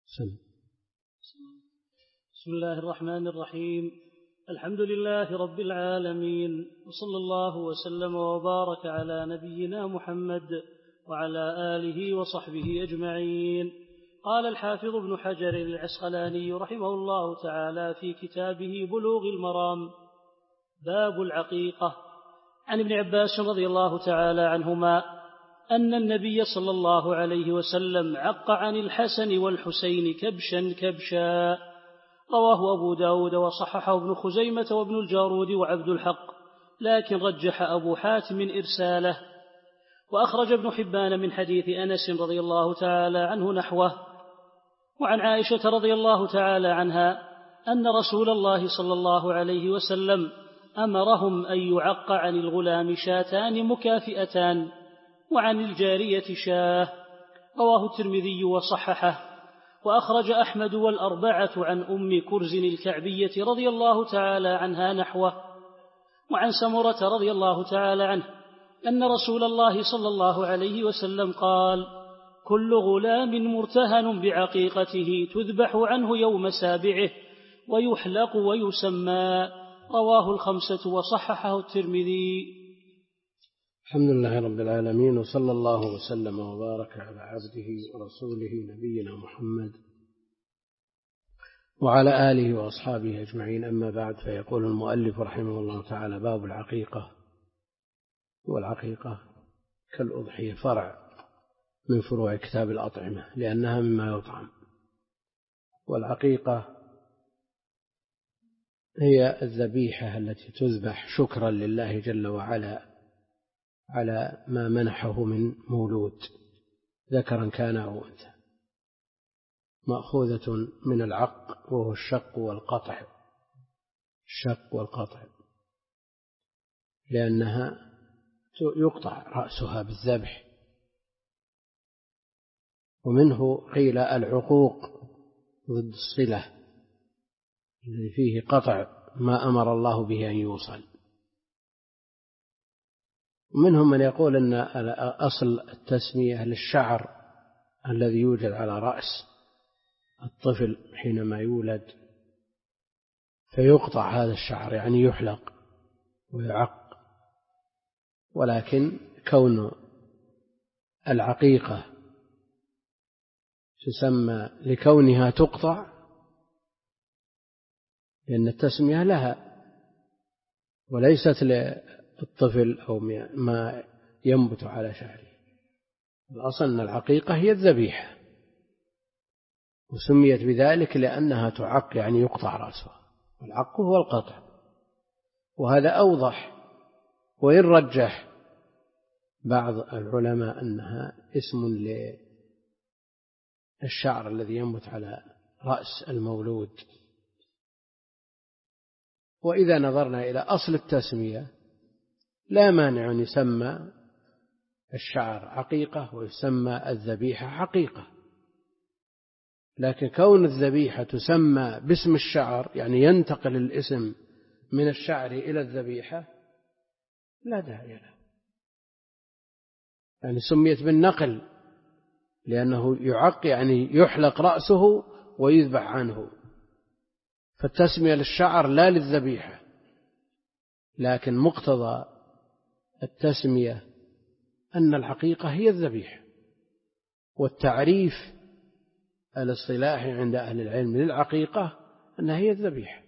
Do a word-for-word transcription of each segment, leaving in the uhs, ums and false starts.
سم. بسم الله الرحمن الرحيم. الحمد لله رب العالمين، وصلى الله وسلم وبارك على نبينا محمد وعلى آله وصحبه أجمعين. قال الحافظ ابن حجر العسقلاني رحمه الله تعالى في كتابه بلوغ المرام: باب العقيقة. عن ابن عباس رضي الله تعالى عنهما أن النبي صلى الله عليه وسلم عق عن الحسن والحسين كبشا كبشا، رواه أبو داود وصححه ابن خزيمة وابن الجارود وعبد الحق، لكن رجح أبو حاتم إرساله. وأخرج ابن حبان من حديث أنس رضي الله تعالى عنه نحوه. وعن عائشة رضي الله تعالى عنها أن رسول الله صلى الله عليه وسلم أمرهم أن يعق عن الغلام شاتان مكافئتان وعن الجارية شاه، رواه الترمذي وصححه. وأخرج أحمد والأربعة عن أم كرز الكعبية رضي الله تعالى عنها نحوه. وعن سمرة رضي الله تعالى عنه أن رسول الله صلى الله عليه وسلم قال: كل غلام مرتهن بعقيقته تذبح عنه يوم سابعه ويحلق ويسمى، رواه الخمسة وصححه الترمذي. الحمد لله رب العالمين، وصلى الله وسلم وبارك على عبده ورسوله نبينا محمد وعلى آله وأصحابه أجمعين. أما بعد، فيقول المؤلف رحمه الله تعالى: باب العقيقة. والعقيقة كالأضحية فرع من فروع كتاب الأطعمة لأنها مما يطعم. والعقيقة هي الذبيحة التي تذبح شكرا لله جل وعلا على ما منحه من مولود ذكرا كان أو أنثى، مأخوذة من العق وهو الشق والقطع، الشق والقطع، لأنها يقطع رأسها بالذبح. ومنه قيل العقوق ضد الصلة الذي فيه قطع ما أمر الله به أن يوصل. ومنهم من يقول أن أصل التسمية للشعر الذي يوجد على رأس الطفل حينما يولد، فيقطع هذا الشعر، يعني يحلق ويعق. ولكن كون العقيقة تسمى لكونها تقطع، لأن التسمية لها وليست للطفل أو ما ينبت على شعره. الأصل أن العقيقة هي الذبيحة، وسميت بذلك لأنها تعق، يعني يقطع رأسها. والعق هو القطع، وهذا أوضح. وإن رجح بعض العلماء أنها اسم للشعر الذي ينبت على رأس المولود. وإذا نظرنا إلى أصل التسمية لا مانع أن يسمى الشعر عقيقة ويسمى الذبيحة حقيقة، لكن كون الذبيحة تسمى باسم الشعر، يعني ينتقل الاسم من الشعر إلى الذبيحة، لا داعي له. يعني سميت بالنقل لأنه يعق، يعني يحلق رأسه ويذبح عنه، فالتسمية للشعر لا للذبيحة. لكن مقتضى التسمية أن العقيقة هي الذبيحة. والتعريف الاصطلاحي عند أهل العلم للعقيقة أنها هي الذبيحة،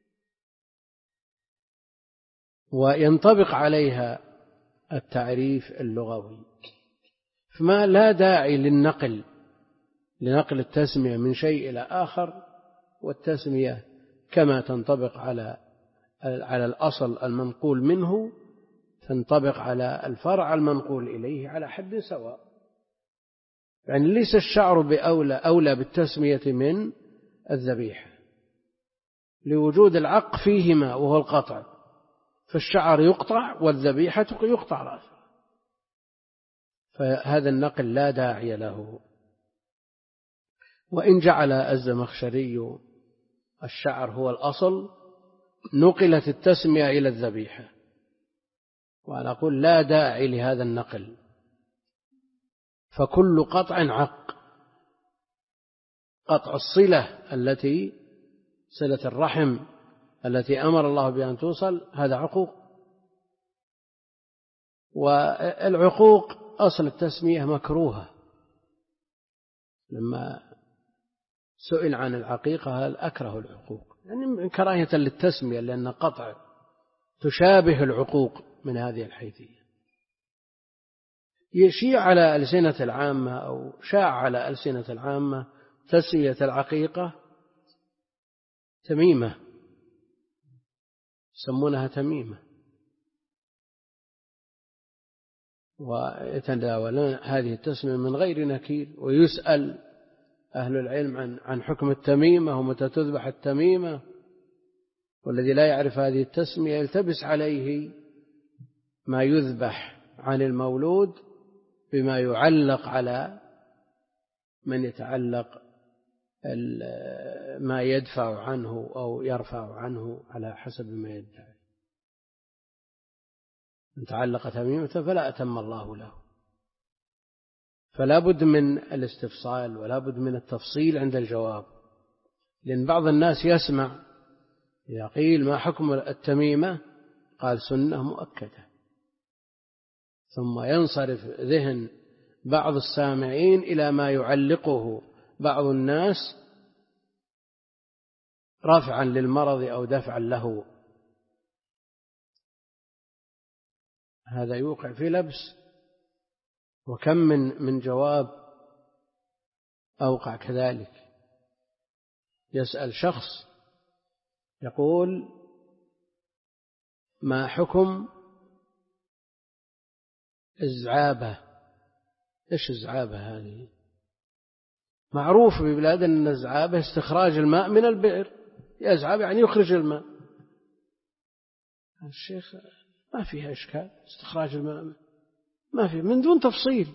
وينطبق عليها التعريف اللغوي، فما لا داعي للنقل لنقل التسمية من شيء إلى آخر. والتسمية كما تنطبق على على الأصل المنقول منه تنطبق على الفرع المنقول إليه على حد سواء. يعني ليس الشعر بأولى أولى بالتسمية من الذبيحة لوجود العق فيهما وهو القطع، فالشعر يقطع والذبيحة يقطع رأسه، فهذا النقل لا داعي له. وإن جعل الزمخشري الشعر هو الأصل نقلت التسمية إلى الذبيحة، وأنا أقول لا داعي لهذا النقل، فكل قطع عق قطع الصلة التي صلة الرحم التي أمر الله بأن توصل، هذا عقوق. والعقوق أصل التسمية مكروهة. لما سئل عن العقيقة هل أكره العقوق، يعني كراهية للتسمية، لأن قطع تشابه العقوق من هذه الحيثية. يشيع على ألسنة العامة أو شاع على ألسنة العامة تسمية العقيقة تميمة، يسمونها تميمة، ويتداولون هذه التسمية من غير نكير. ويسأل أهل العلم عن عن حكم التميمة ومتى تذبح التميمة، والذي لا يعرف هذه التسمية يلتبس عليه ما يذبح عن المولود بما يعلق على من يتعلق ما يدفع عنه أو يرفع عنه على حسب ما يدعي. من تعلق تميمة فلا أتم الله له. فلا بد من الاستفصال ولا بد من التفصيل عند الجواب، لأن بعض الناس يسمع إذا قيل ما حكم التميمة قال سنة مؤكدة، ثم ينصرف ذهن بعض السامعين إلى ما يعلقه بعض الناس رفعا للمرض أو دفعا له، هذا يوقع في لبس. وكم من من جواب أوقع كذلك. يسأل شخص يقول ما حكم الزعابة؟ إيش الزعابة هذه؟ معروف في بلادنا أن الزعابة استخراج الماء من البئر، يزعب يعني يخرج الماء. الشيخ ما فيها إشكال استخراج الماء، ما في من دون تفصيل.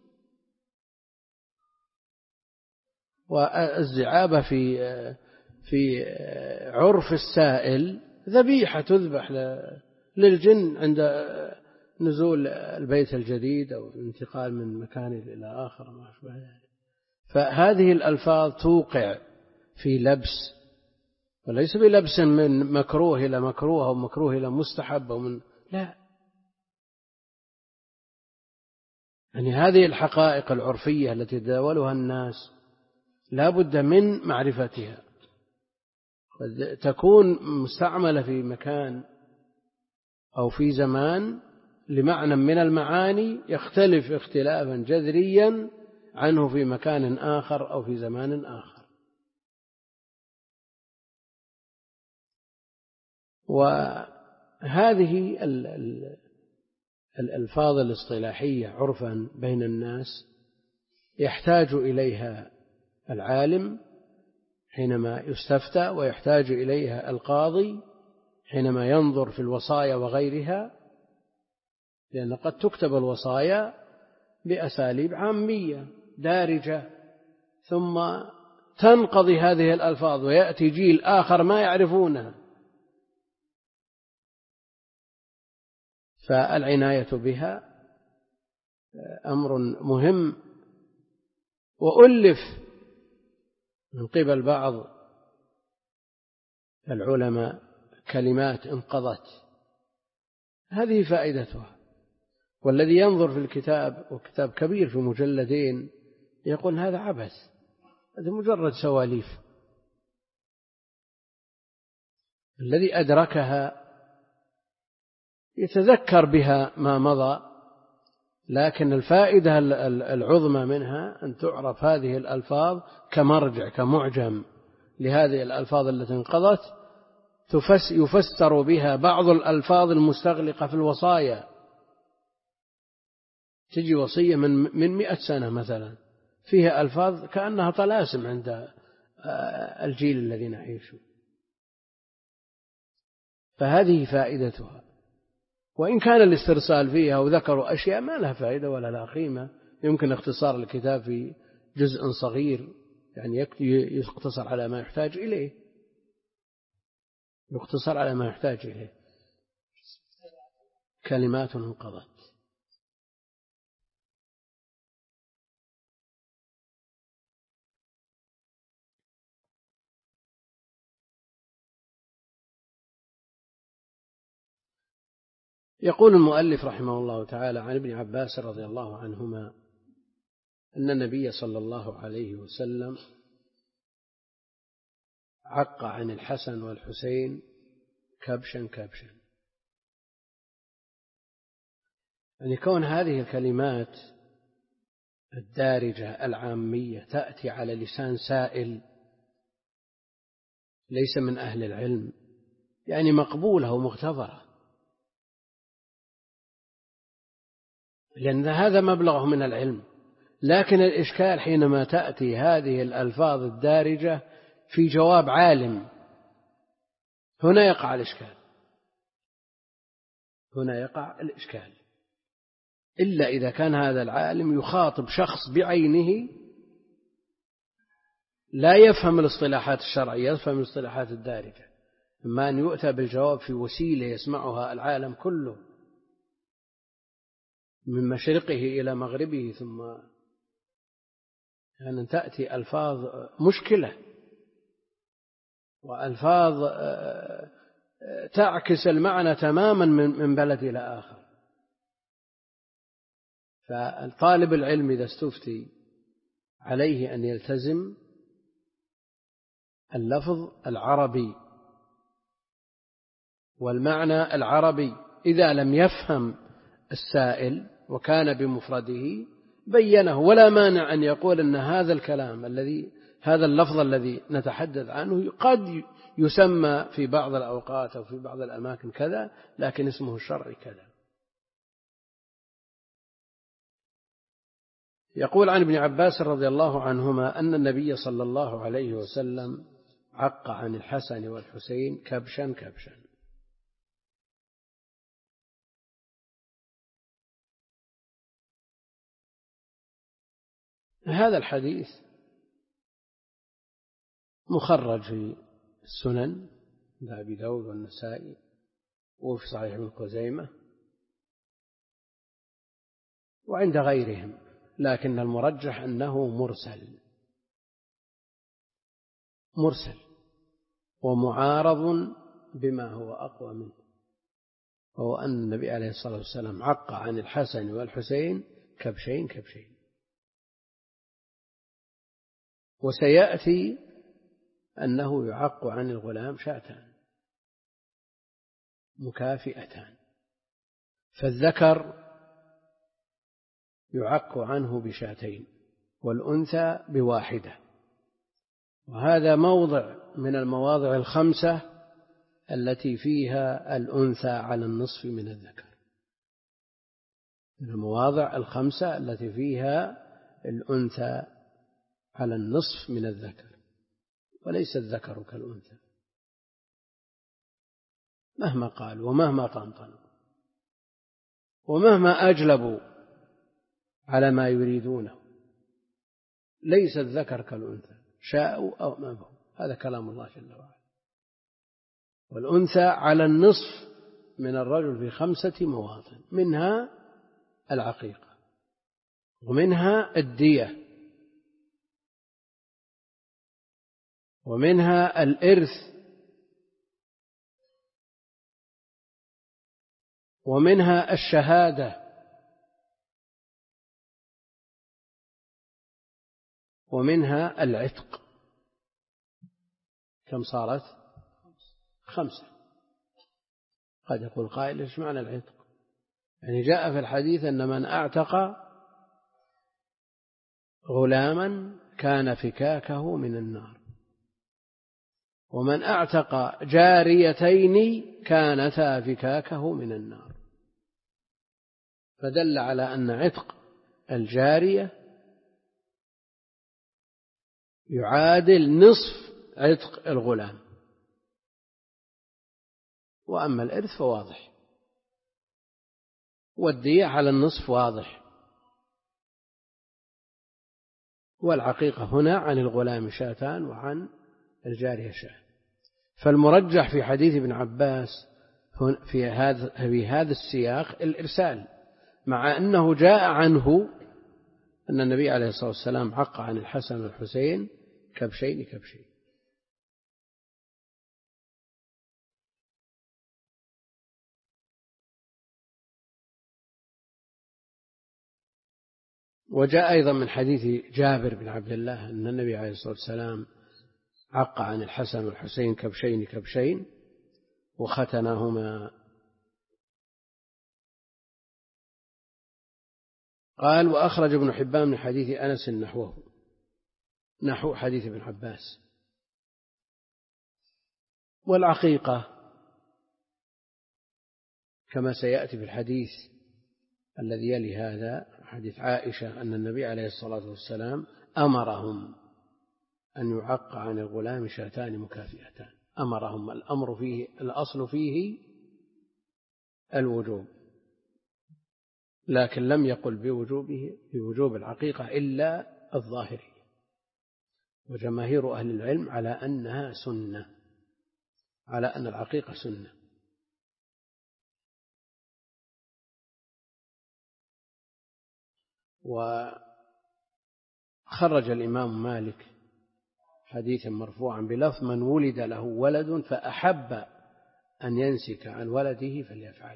والزعابة في في عرف السائل ذبيحة تذبح للجن عند نزول البيت الجديد أو الانتقال من مكان إلى آخر ما أشبه ذلك. فهذه الألفاظ توقع في لبس، وليس بلبس من مكروه إلى مكروه أو مكروه إلى مستحب أو من لا، يعني هذه الحقائق العرفية التي يتداولها الناس لا بد من معرفتها. تكون مستعملة في مكان أو في زمان لمعنى من المعاني يختلف اختلافا جذريا عنه في مكان آخر أو في زمان آخر. وهذه الألفاظ الاصطلاحية عرفا بين الناس يحتاج إليها العالم حينما يستفتى، ويحتاج إليها القاضي حينما ينظر في الوصايا وغيرها، لأن قد تكتب الوصايا بأساليب عامية دارجة ثم تنقضي هذه الألفاظ ويأتي جيل آخر ما يعرفونها، فالعناية بها أمر مهم. وألف من قبل بعض العلماء كلمات انقضت، هذه فائدتها. والذي ينظر في الكتاب، وكتاب كبير في مجلدين، يقول هذا عبث، هذا مجرد سواليف. الذي أدركها يتذكر بها ما مضى، لكن الفائدة العظمى منها أن تعرف هذه الألفاظ كمرجع كمعجم لهذه الألفاظ التي انقضت، يفسر بها بعض الألفاظ المستغلقة في الوصايا. تجي وصية من من مئة سنة مثلا فيها ألفاظ كأنها طلاسم عند الجيل الذي نعيشه، فهذه فائدتها. وإن كان الاسترسال فيها وذكروا أشياء ما لها فائدة ولا لها قيمة، يمكن اختصار الكتاب في جزء صغير، يعني يقتصر على ما يحتاج إليه، يقتصر على ما يحتاج إليه. كلمات انقضت. يقول المؤلف رحمه الله تعالى عن ابن عباس رضي الله عنهما أن النبي صلى الله عليه وسلم عق عن الحسن والحسين كبشا كبشا. يعني كون هذه الكلمات الدارجة العامية تأتي على لسان سائل ليس من أهل العلم يعني مقبولة ومغتفرة، لأن هذا مبلغه من العلم. لكن الإشكال حينما تأتي هذه الألفاظ الدارجة في جواب عالم، هنا يقع الإشكال، هنا يقع الإشكال إلا إذا كان هذا العالم يخاطب شخص بعينه لا يفهم الاصطلاحات الشرعية، يفهم الاصطلاحات الدارجة، إما أن يؤتى بالجواب في وسيلة يسمعها العالم كله من مشرقه إلى مغربه، ثم أن يعني تأتي ألفاظ مشكلة وألفاظ تعكس المعنى تماما من بلد إلى آخر. فالطالب العلم إذا استفتي عليه أن يلتزم اللفظ العربي والمعنى العربي. إذا لم يفهم السائل وكان بمفرده بينه، ولا مانع أن يقول أن هذا الكلام الذي هذا اللفظ الذي نتحدث عنه قد يسمى في بعض الأوقات أو في بعض الأماكن كذا، لكن اسمه الشرعي كذا. يقول عن ابن عباس رضي الله عنهما أن النبي صلى الله عليه وسلم عق عن الحسن والحسين كبشا كبشا. هذا الحديث مخرج في السنن لأبي داود والنسائي وفي صحيح ابن خزيمة وعند غيرهم، لكن المرجح أنه مرسل مرسل ومعارض بما هو أقوى منه، وهو أن النبي عليه الصلاة والسلام عق عن الحسن والحسين كبشين كبشين. وسيأتي أنه يعق عن الغلام شاتان مكافئتان، فالذكر يعق عنه بشاتين والأنثى بواحدة، وهذا موضع من المواضع الخمسة التي فيها الأنثى على النصف من الذكر، من المواضع الخمسة التي فيها الأنثى على النصف من الذكر، وليس الذكر كالأنثى مهما قالوا ومهما طنطنوا ومهما أجلبوا على ما يريدونه، ليس الذكر كالأنثى شاءوا أو ما بهم، هذا كلام الله جل وعلا. والأنثى على النصف من الرجل في خمسة مواطن، منها العقيقة ومنها الدية ومنها الإرث ومنها الشهادة ومنها العتق. كم صارت؟ خمسة. قد يقول قائل إيش معنى العتق؟ يعني جاء في الحديث أن من أعتق غلاما كان فكاكه من النار، ومن أعتق جاريتين كانتا فكاكه من النار، فدل على أن عتق الجارية يعادل نصف عتق الغلام. وأما الإرث فواضح، والدية على النصف واضح، والعقيقة هنا عن الغلام شاتان وعن الجارية شاة. فالمرجح في حديث ابن عباس في هذا في هذا السياق الإرسال، مع أنه جاء عنه أن النبي عليه الصلاة والسلام عق عن الحسن والحسين كبشين كبشين. وجاء أيضا من حديث جابر بن عبد الله أن النبي عليه الصلاة والسلام عق عن الحسن والحسين كبشين كبشين وختنهما. قال وأخرج ابن حبان من حديث أنس نحوه نحو حديث ابن عباس. والعقيقة كما سيأتي في الحديث الذي يلي هذا حديث عائشة أن النبي عليه الصلاة والسلام أمرهم أن يعق عن الغلام شاتان مكافئتان. أمرهم، الأمر فيه الأصل فيه الوجوب، لكن لم يقل بوجوبه بوجوب العقيقة إلا الظاهري، وجماهير أهل العلم على أنها سنة، على أن العقيقة سنة. وخرج الإمام مالك حديثا مرفوعا بلفظ من ولد له ولد فأحب أن ينسك عن ولده فليفعل.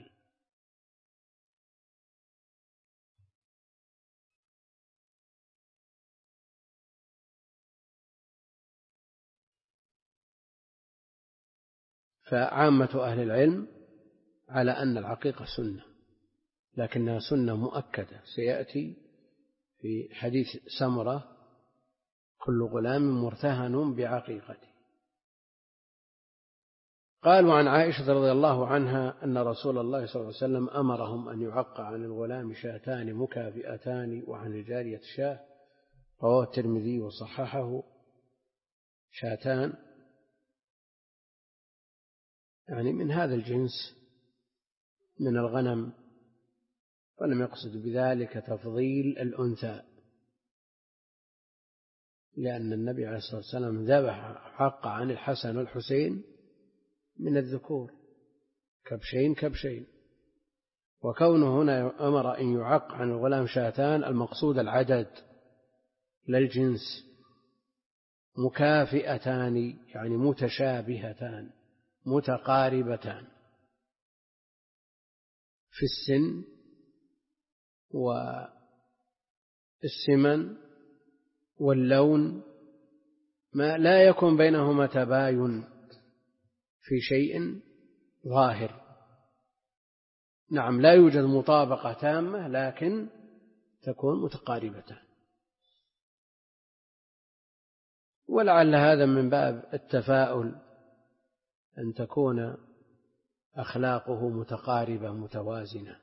فعامة أهل العلم على أن العقيقة سنة، لكنها سنة مؤكدة سيأتي في حديث سمرة كل غلام مرتهن بعقيقته. قال وعن عائشة رضي الله عنها أن رسول الله صلى الله عليه وسلم أمرهم أن يعق عن الغلام شاتان مكافئتان وعن الجارية شاة، رواه الترمذي وصححه. شاتان يعني من هذا الجنس من الغنم، ولم يقصد بذلك تفضيل الأنثى، لأن النبي عليه الصلاة والسلام ذبح حق عن الحسن والحسين من الذكور كبشين كبشين، وكونه هنا أمر أن يعق عن الغلام شاتان المقصود العدد للجنس، مكافئتان يعني متشابهتان متقاربتان في السن والسمن واللون، ما لا يكون بينهما تباين في شيء ظاهر. نعم لا يوجد مطابقة تامة، لكن تكون متقاربتان. ولعل هذا من باب التفاؤل أن تكون أخلاقه متقاربة متوازنة.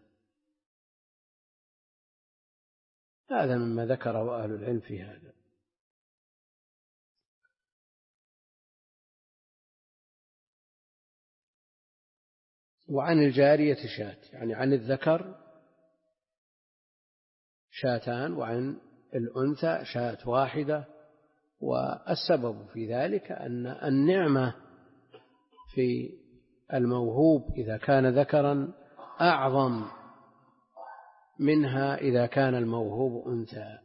هذا مما ذكره أهل العلم في هذا. وعن الجارية شاة يعني عن الذكر شاتان وعن الأنثى شاة واحدة. والسبب في ذلك أن النعمة في الموهوب إذا كان ذكرا أعظم منها إذا كان الموهوب أنثى.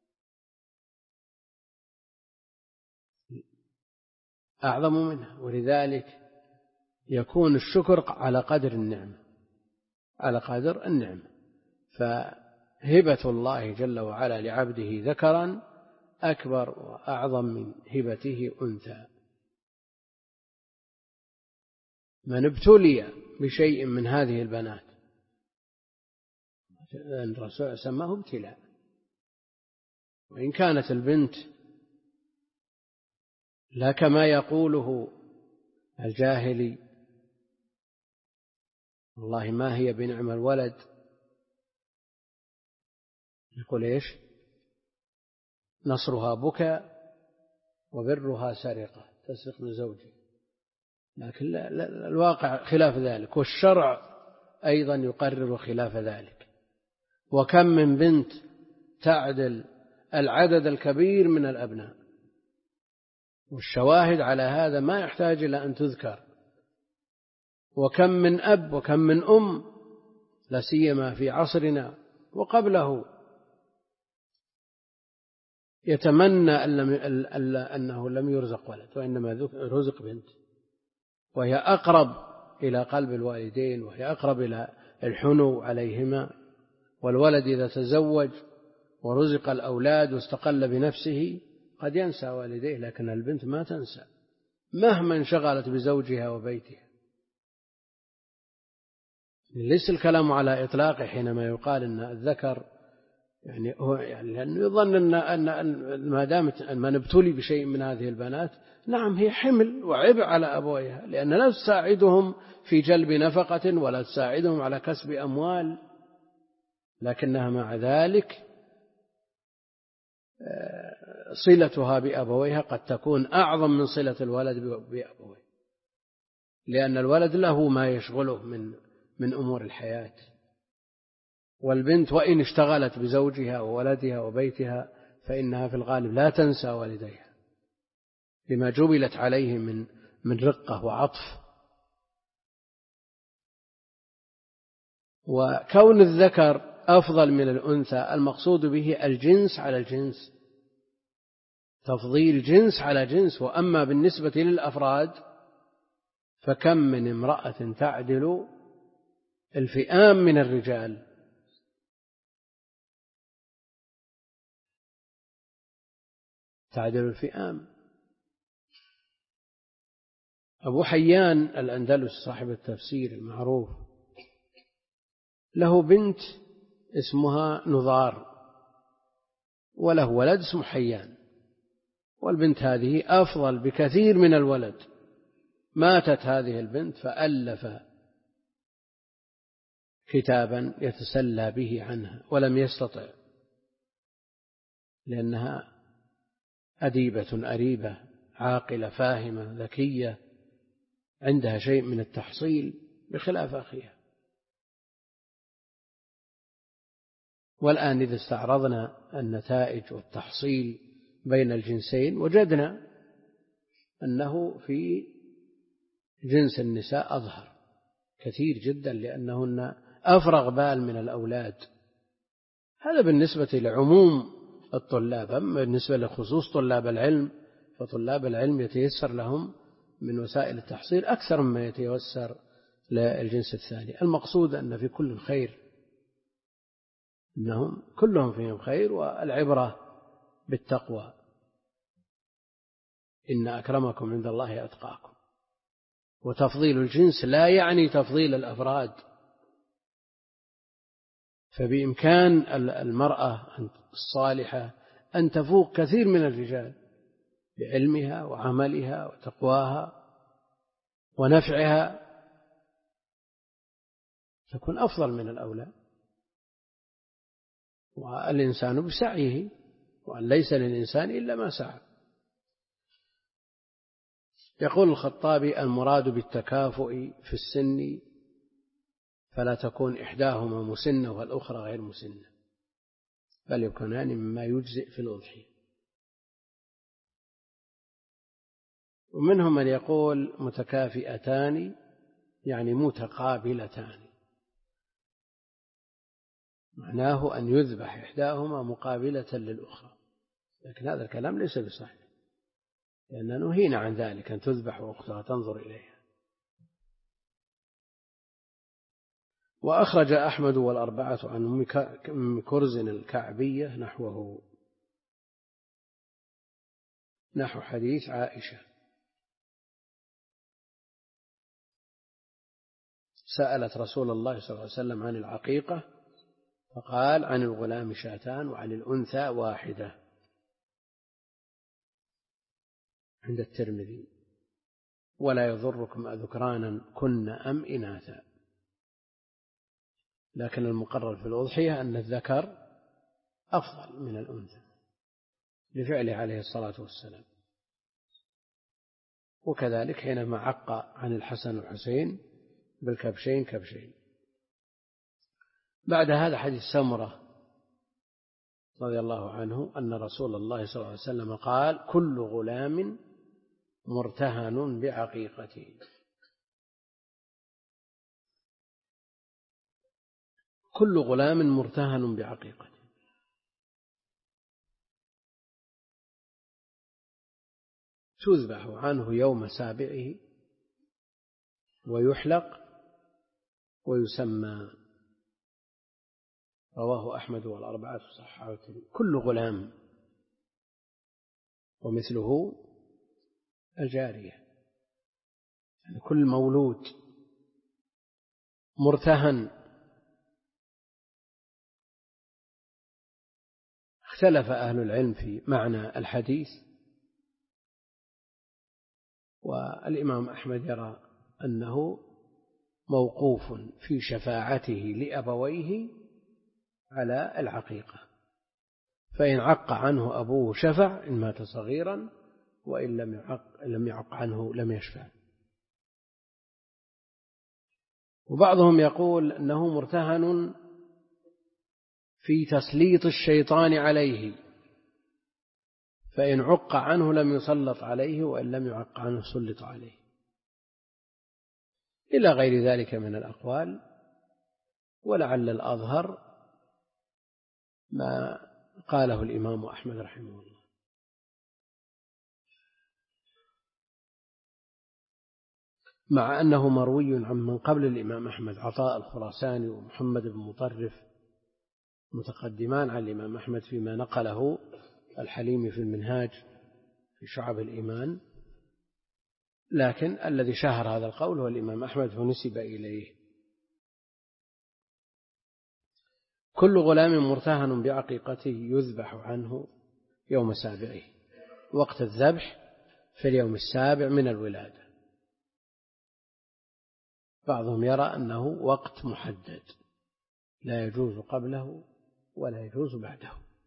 أعظم منها، ولذلك يكون الشكر على قدر النعمة، على قدر النعمة. فهبة الله جل وعلا لعبده ذكرا أكبر وأعظم من هبته أنثى. من ابتلي بشيء من هذه البنات الرسول سماه ابتلاء، وإن كانت البنت لا كما يقوله الجاهلي والله ما هي بنعم الولد، يقول إيش نصرها بكى وبرها سرقة، تسرق من زوجها. لكن لا لا الواقع خلاف ذلك، والشرع أيضا يقرر خلاف ذلك. وكم من بنت تعدل العدد الكبير من الأبناء، والشواهد على هذا ما يحتاج إلى أن تذكر. وكم من أب وكم من أم لا سيما في عصرنا وقبله يتمنى أنه لم يرزق ولد وإنما رزق بنت، وهي أقرب إلى قلب الوالدين، وهي أقرب إلى الحنو عليهما. والولد إذا تزوج ورزق الأولاد واستقل بنفسه قد ينسى والديه، لكن البنت ما تنسى مهما انشغلت بزوجها وبيتها. ليس الكلام على إطلاقه حينما يقال أن الذكر يعني هو يعني لأنه يظن أن أن ما دامت من ابتلي بشيء من هذه البنات نعم هي حمل وعبء على أبويها، لأن لا تساعدهم في جلب نفقة ولا تساعدهم على كسب أموال، لكنها مع ذلك صلتها بأبويها قد تكون أعظم من صلة الولد بأبويه، لأن الولد له ما يشغله من من أمور الحياة، والبنت وإن اشتغلت بزوجها وولدها وبيتها فإنها في الغالب لا تنسى والديها لما جبلت عليه من من رقة وعطف. وكون الذكر أفضل من الأنثى المقصود به الجنس على الجنس، تفضيل جنس على جنس. وأما بالنسبة للأفراد فكم من امرأة تعدل الفئام من الرجال، تعدل الفئام. أبو حيان الأندلس صاحب التفسير المعروف له بنت اسمها نضار وله ولد اسمه حيان، والبنت هذه أفضل بكثير من الولد. ماتت هذه البنت فألف كتابا يتسلى به عنها ولم يستطع، لأنها أديبة أريبة عاقلة فاهمة ذكية عندها شيء من التحصيل بخلاف أخيها. والآن إذا استعرضنا النتائج والتحصيل بين الجنسين وجدنا أنه في جنس النساء أظهر كثير جدا، لأنهن أفرغ بال من الأولاد. هذا بالنسبة لعموم الطلاب. أما بالنسبة لخصوص طلاب العلم فطلاب العلم يتيسر لهم من وسائل التحصيل أكثر مما يتيسر للجنس الثاني. المقصود أن في كل خير، إنهم كلهم فيهم خير، والعبرة بالتقوى. إن أكرمكم عند الله أتقاكم. وتفضيل الجنس لا يعني تفضيل الأفراد، فبإمكان المرأة الصالحة أن تفوق كثير من الرجال بعلمها وعملها وتقواها ونفعها، تكون أفضل من الأولاد. والإنسان بسعيه، وأن ليس للإنسان إلا ما سعى. يقول الخطابي: المراد بالتكافؤ في السن فلا تكون إحداهما مسنة والأخرى غير مسنة، بل يكونان مما يجزئ في الأضحية. ومنهم من يقول متكافئتان يعني متقابلتان، معناه أن يذبح إحداهما مقابلة للأخرى، لكن هذا الكلام ليس بصحيح، لأننا نهينا عن ذلك، أن تذبح وأختها تنظر إليها. وأخرج أحمد والأربعة عن أم كرز الكعبية نحوه، نحو حديث عائشة: سألت رسول الله صلى الله عليه وسلم عن العقيقة فقال: عن الغلام شاتان وعن الأنثى واحدة، عند الترمذي، ولا يضركم أذكرانا كن أم إناثا. لكن المقرر في الأضحية أن الذكر أفضل من الأنثى لفعله عليه الصلاة والسلام. وكذلك حينما عق عن الحسن والحسين بالكبشين كبشين. بعد هذا حديث سمرة رضي الله عنه أن رسول الله صلى الله عليه وسلم قال: كل غلام مرتهن بعقيقته. كل غلام مرتهن بعقيقته، تذبح عنه يوم سابعه ويحلق ويسمى. رواه أحمد والأربعة صححه كل غلام، ومثله الجارية، يعني كل مولود مرتهن. اختلف أهل العلم في معنى الحديث، والإمام أحمد يرى أنه موقوف في شفاعته لأبويه على العقيقة، فإن عق عنه أبوه شفع إن مات صغيرا، وإن لم يعق, لم يعق عنه لم يشفع. وبعضهم يقول أنه مرتهن في تسليط الشيطان عليه، فإن عق عنه لم يسلط عليه، وإن لم يعق عنه سلط عليه، إلى غير ذلك من الأقوال. ولعل الأظهر ما قاله الإمام أحمد رحمه الله. مع أنه مروي عن من قبل الإمام أحمد، عطاء الخراساني ومحمد بن مطرف متقدمان عن الإمام أحمد فيما نقله الحليمي في المنهاج في شعب الإيمان، لكن الذي شهر هذا القول هو الإمام أحمد فنسب إليه. كل غلام مرتهن بعقيقته يذبح عنه يوم سابعه، وقت الذبح في اليوم السابع من الولادة. بعضهم يرى أنه وقت محدد لا يجوز قبله ولا يجوز بعده،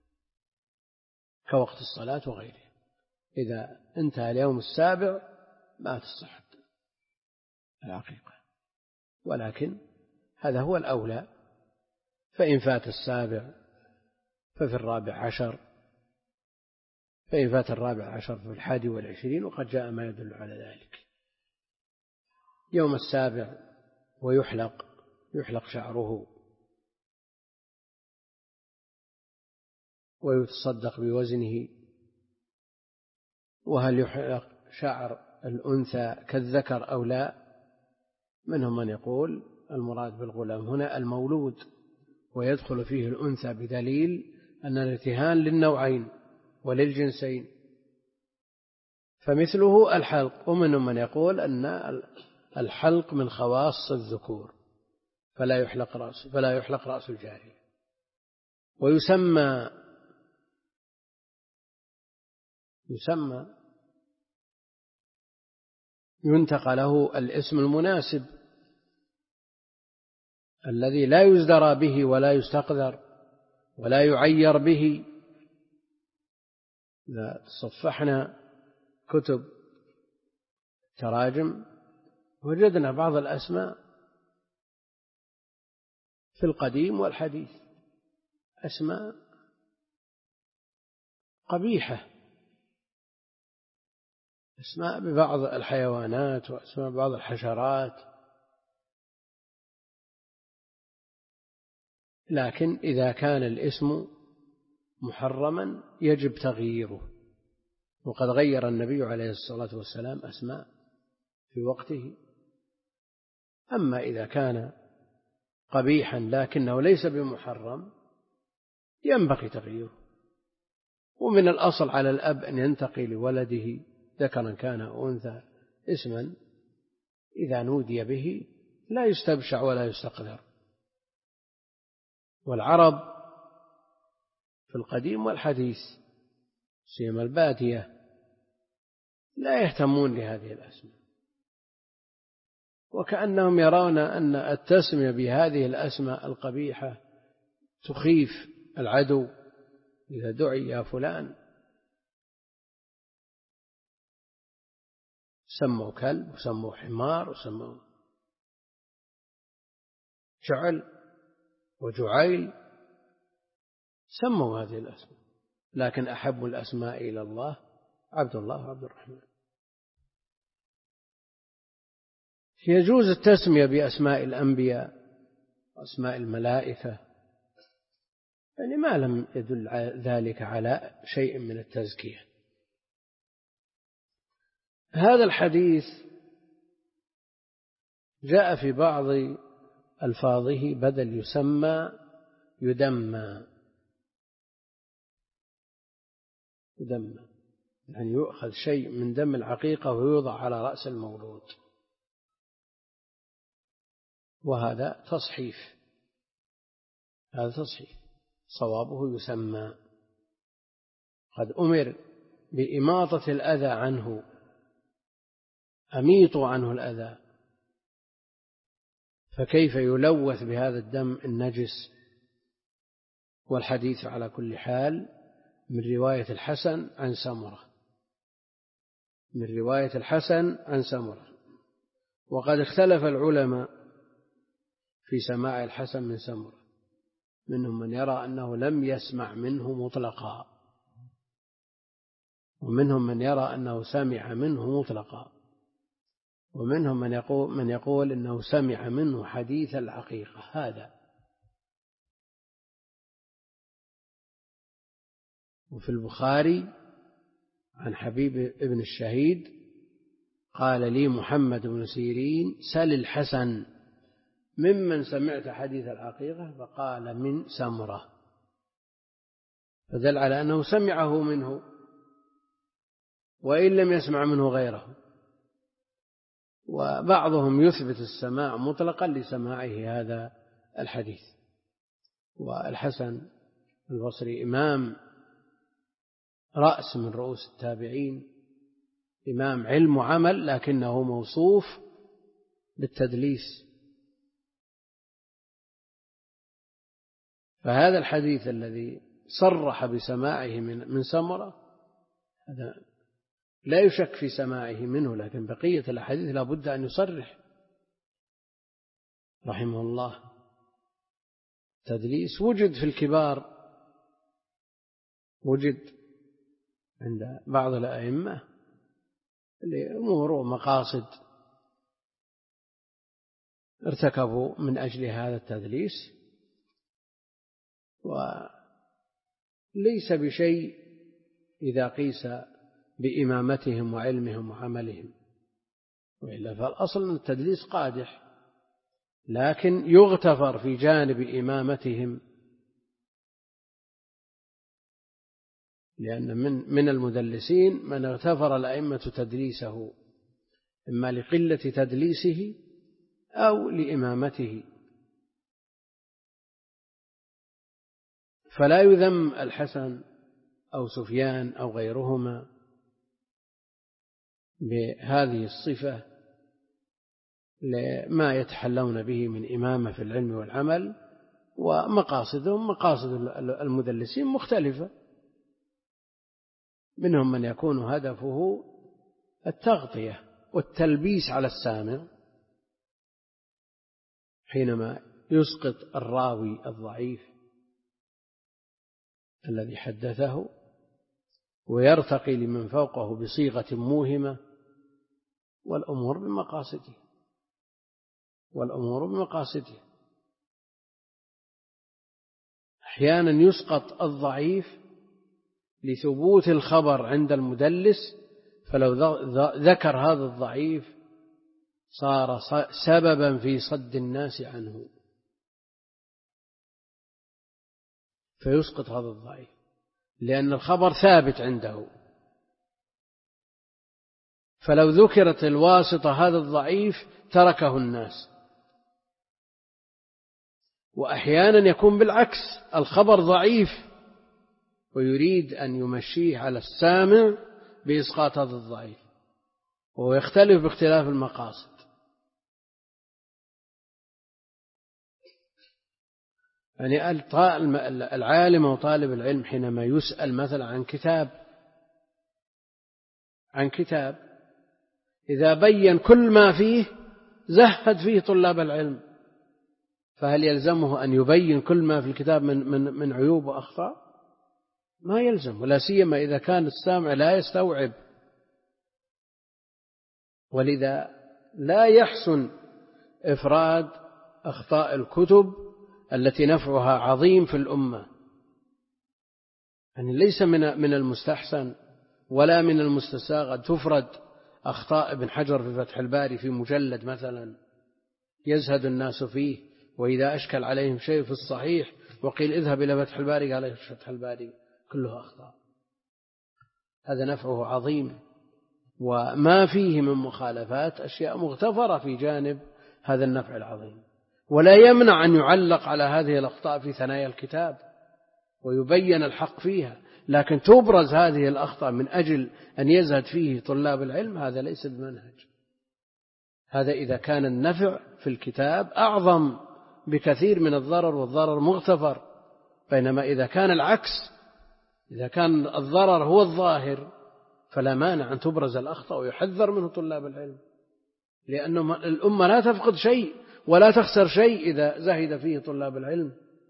كوقت الصلاة وغيره. إذا انتهى اليوم السابع ما تصح العقيقة، ولكن هذا هو الأولى. فإن فات السابع ففي الرابع عشر، فإن فات الرابع عشر في الحادي والعشرين، وقد جاء ما يدل على ذلك. يوم السابع ويحلق يحلق شعره ويتصدق بوزنه. وهل يحلق شعر الأنثى كالذكر أو لا؟ منهم من يقول المراد بالغلام هنا المولود، ويدخل فيه الأنثى بدليل أن الارتهان للنوعين وللجنسين، فمثله الحلق. ومنهم من يقول أن الحلق من خواص الذكور، فلا يحلق رأس فلا يحلق رأس الجارية. ويسمى يسمى ينتقى له الاسم المناسب الذي لا يزدرى به ولا يستقذر ولا يعير به. إذا صفحنا كتب تراجم وجدنا بعض الأسماء في القديم والحديث أسماء قبيحة، أسماء ببعض الحيوانات وأسماء بعض الحشرات. لكن إذا كان الاسم محرما يجب تغييره، وقد غير النبي عليه الصلاة والسلام أسماء في وقته. أما إذا كان قبيحا لكنه ليس بمحرم ينبغي تغييره. ومن الأصل على الأب أن ينتقي لولده ذكرا كان أو أنثى اسما إذا نودي به لا يستبشع ولا يستقذر. والعرب في القديم والحديث سيما البادية لا يهتمون بهذه الأسماء، وكأنهم يرون أن التسمية بهذه الأسماء القبيحة تخيف العدو. إذا دعي يا فلان سموا كلب وسموا حمار وسموا جعل وجعيل، سموا هذه الأسماء. لكن أحب الأسماء إلى الله عبد الله وعبد الرحمن. يجوز التسمية بأسماء الأنبياء وأسماء الملائكة، يعني ما لم يدل ذلك على شيء من التزكية. هذا الحديث جاء في بعض ألفاظه بدل يسمى يدمى يدمى يعني يؤخذ شيء من دم العقيقة ويوضع على رأس المولود، وهذا تصحيف، هذا تصحيف صوابه يسمى. قد أمر بإماطة الأذى عنه، أميطوا عنه الأذى، فكيف يلوث بهذا الدم النجس؟ والحديث على كل حال من رواية الحسن عن سمرة، من رواية الحسن عن سمرة. وقد اختلف العلماء في سماع الحسن من سمرة، منهم من يرى أنه لم يسمع منه مطلقا، ومنهم من يرى أنه سمع منه مطلقا، ومنهم من يقول, من يقول أنه سمع منه حديث العقيقة. هذا وفي البخاري عن حبيب ابن الشهيد قال لي محمد بن سيرين سل الحسن ممن سمعت حديث العقيقة، فقال من سمرة، فدل على أنه سمعه منه وإن لم يسمع منه غيره. وبعضهم يثبت السماع مطلقا لسماعه هذا الحديث. والحسن البصري إمام رأس من رؤوس التابعين، إمام علم وعمل، لكنه موصوف بالتدليس. فهذا الحديث الذي صرح بسماعه من من سمرة هذا لا يشك في سماعه منه، لكن بقية الأحاديث لا بد أن يصرح رحمه الله. تدليس وجد في الكبار، وجد عند بعض الأئمة لأمور ومقاصد ارتكبوا من أجل هذا التدليس، وليس بشيء إذا قيس بإمامتهم وعلمهم وعملهم، وإلا فالأصل أن التدليس قادح، لكن يغتفر في جانب إمامتهم، لأن من من المدلسين من اغتفر الأئمة تدليسه إما لقلة تدليسه أو لإمامته، فلا يذم الحسن أو سفيان أو غيرهما بهذه الصفة لما يتحلون به من إمامة في العلم والعمل، ومقاصدهم مقاصد المدلسين مختلفة، منهم من يكون هدفه التغطية والتلبيس على السامع حينما يسقط الراوي الضعيف الذي حدثه ويرتقي لمن فوقه بصيغة موهمة، والأمور بمقاصده والأمور بمقاصده أحيانا يسقط الضعيف لثبوت الخبر عند المدلس، فلو ذكر هذا الضعيف صار سببا في صد الناس عنه، فيسقط هذا الضعيف لأن الخبر ثابت عنده. فلو ذكرت الواسطة هذا الضعيف تركه الناس. وأحيانا يكون بالعكس، الخبر ضعيف ويريد أن يمشيه على السامع بإسقاط هذا الضعيف، وهو يختلف باختلاف المقاصد. يعني العالم وطالب العلم حينما يسأل مثلا عن كتاب عن كتاب إذا بين كل ما فيه زهد فيه طلاب العلم، فهل يلزمه أن يبين كل ما في الكتاب من من من عيوب وأخطاء؟ ما يلزم، ولا سيما إذا كان السامع لا يستوعب. ولذا لا يحسن إفراد أخطاء الكتب التي نفعها عظيم في الأمة، يعني ليس من من المستحسن ولا من المستساغ تفرد أخطاء ابن حجر في فتح الباري في مجلد مثلا يزهد الناس فيه، وإذا أشكل عليهم شيء في الصحيح وقيل اذهب إلى فتح الباري قال فتح الباري كله أخطاء. هذا نفعه عظيم، وما فيه من مخالفات أشياء مغتفرة في جانب هذا النفع العظيم. ولا يمنع أن يعلق على هذه الأخطاء في ثنايا الكتاب ويبين الحق فيها، لكن تبرز هذه الأخطاء من أجل أن يزهد فيه طلاب العلم، هذا ليس بمنهج. هذا إذا كان النفع في الكتاب أعظم بكثير من الضرر، والضرر مغتفر. بينما إذا كان العكس، إذا كان الضرر هو الظاهر، فلا مانع أن تبرز الأخطاء ويحذر منه طلاب العلم، لأن الأمة لا تفقد شيء ولا تخسر شيء إذا زهد فيه طلاب العلم.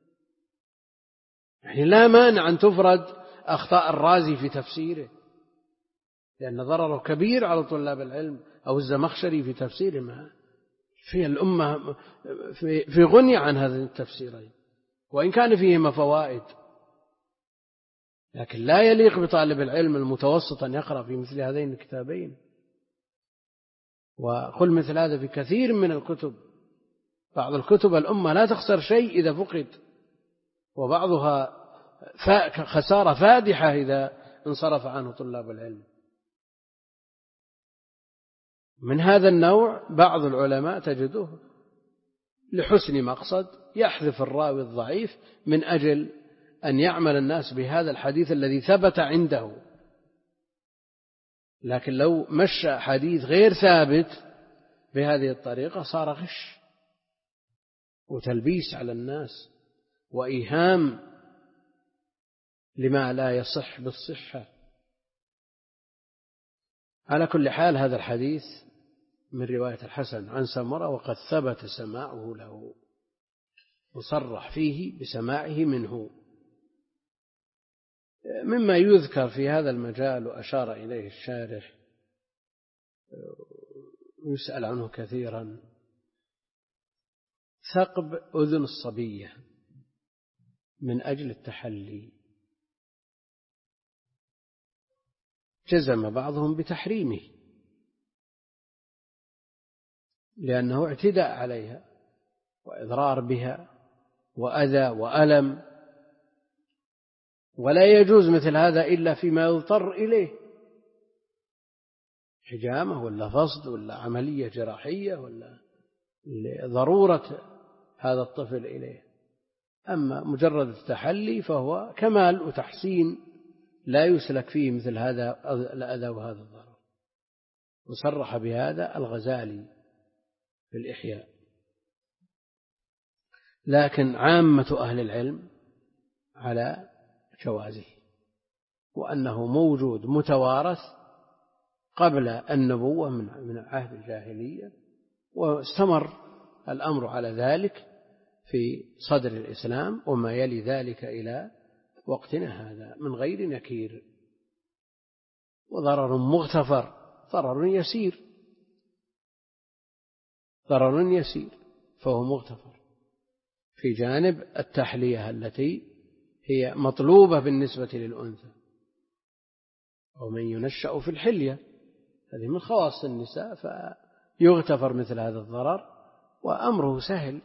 يعني لا مانع أن تفرد أخطاء الرازي في تفسيره، لأن ضرره كبير على طلاب العلم، أو الزمخشري في تفسيره، ما في الأمة في غنية عن هذين التفسيرين، وإن كان فيهما فوائد، لكن لا يليق بطالب العلم المتوسط أن يقرأ في مثل هذين الكتابين. وقل مثل هذا في كثير من الكتب. بعض الكتب الأمة لا تخسر شيء إذا فقد، وبعضها خسارة فادحة إذا انصرف عنه طلاب العلم. من هذا النوع بعض العلماء تجده لحسن مقصد يحذف الراوي الضعيف من أجل أن يعمل الناس بهذا الحديث الذي ثبت عنده. لكن لو مشى حديث غير ثابت بهذه الطريقة صار غش وتلبيس على الناس وإيهام لما لا يصح بالصحة. على كل حال هذا الحديث من رواية الحسن عن سمرة، وقد ثبت سماعه له وصرح فيه بسماعه منه. مما يذكر في هذا المجال وأشار إليه الشارح يسأل عنه كثيرا، ثقب أذن الصبية من أجل التحلي. جزم بعضهم بتحريمه لأنه اعتداء عليها وإضرار بها وأذى وألم، ولا يجوز مثل هذا إلا فيما يضطر إليه، حجامة ولا فصد ولا عملية جراحية ولا ضرورة هذا الطفل إليه. أما مجرد التحلي فهو كمال وتحسين لا يسلك فيه مثل هذا الأذى وهذا الضرر. وصرح بهذا الغزالي في الإحياء. لكن عامة أهل العلم على جوازه، وأنه موجود متوارث قبل النبوة من عهد الجاهلية، واستمر الأمر على ذلك في صدر الإسلام وما يلي ذلك إلى وقتنا هذا من غير نكير. وضرر مغتفر، ضرر يسير، ضرر يسير فهو مغتفر في جانب التحلية التي هي مطلوبة بالنسبة للأنثى، أو من ينشأ في الحلية هذه من خواص النساء، فيغتفر مثل هذا الضرر وأمره سهل.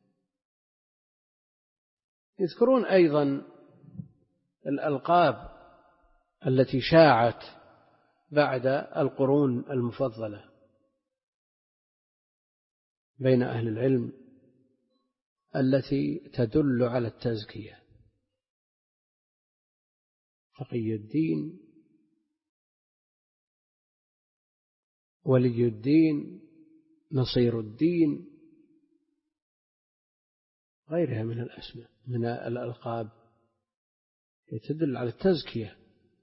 يذكرون أيضا الألقاب التي شاعت بعد القرون المفضلة بين أهل العلم التي تدل على التزكية: تقي الدين، ولي الدين، نصير الدين، غيرها من الأسماء من الألقاب تدل على التزكية.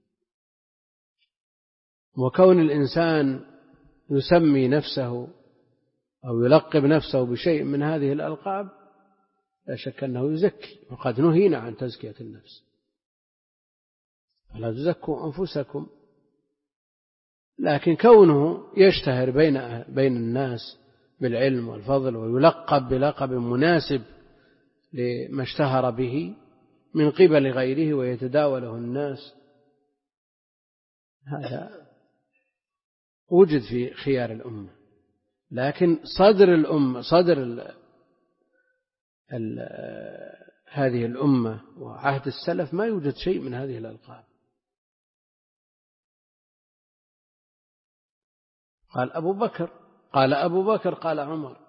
وكون الإنسان يسمي نفسه أو يلقب نفسه بشيء من هذه الألقاب لا شك أنه يزكي، وقد نهينا عن تزكية النفس، فلا تزكوا أنفسكم. لكن كونه يشتهر بين بين الناس بالعلم والفضل ويلقب بلقب مناسب لما اشتهر به من قبل غيره ويتداوله الناس، هذا وجد في خيار الأمة. لكن صدر الأمة، صدر هذه الأمة وعهد السلف ما يوجد شيء من هذه الألقاب. قال أبو بكر، قال أبو بكر، قال عمر،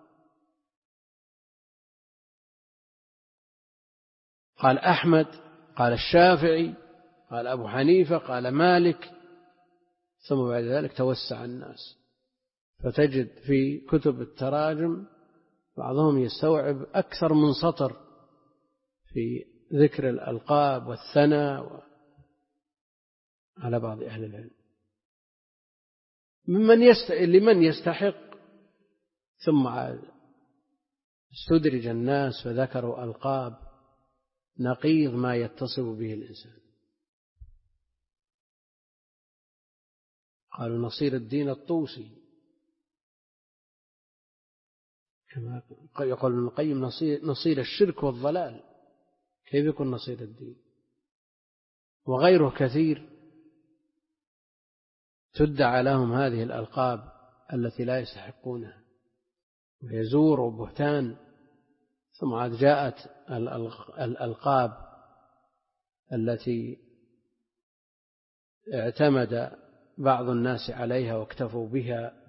قال أحمد، قال الشافعي، قال أبو حنيفة، قال مالك، ثم بعد ذلك توسع الناس، فتجد في كتب التراجم بعضهم يستوعب أكثر من سطر في ذكر الألقاب والثناء على بعض أهل العلم ممن يست... لمن يستحق. ثم استدرج الناس فذكروا ألقاب نقيض ما يتصف به الإنسان. قالوا نصير الدين الطوسي، كما يقول ابن القيم نصير, نصير الشرك والضلال، كيف يكون نصير الدين؟ وغيره كثير تدعى لهم هذه الألقاب التي لا يستحقونها، ويزور وبهتان. ثم عاد جاءت الألقاب التي اعتمد بعض الناس عليها واكتفوا بها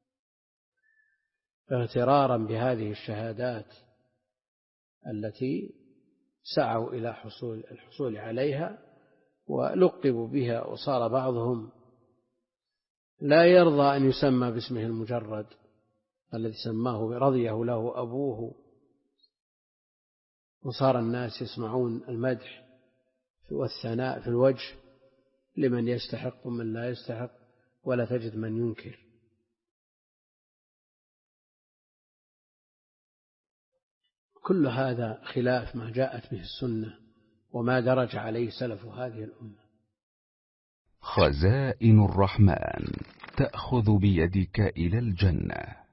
اغترارا بهذه الشهادات التي سعوا إلى حصول الحصول عليها، ولقبوا بها، وصار بعضهم لا يرضى أن يسمى باسمه المجرد الذي سماه رضيه له أبوه، وصار الناس يسمعون المدح والثناء في الوجه لمن يستحق ومن لا يستحق، ولا تجد من ينكر. كل هذا خلاف ما جاءت به السنة وما درج عليه سلف هذه الأمة. خزائن الرحمن تأخذ بيدك إلى الجنة.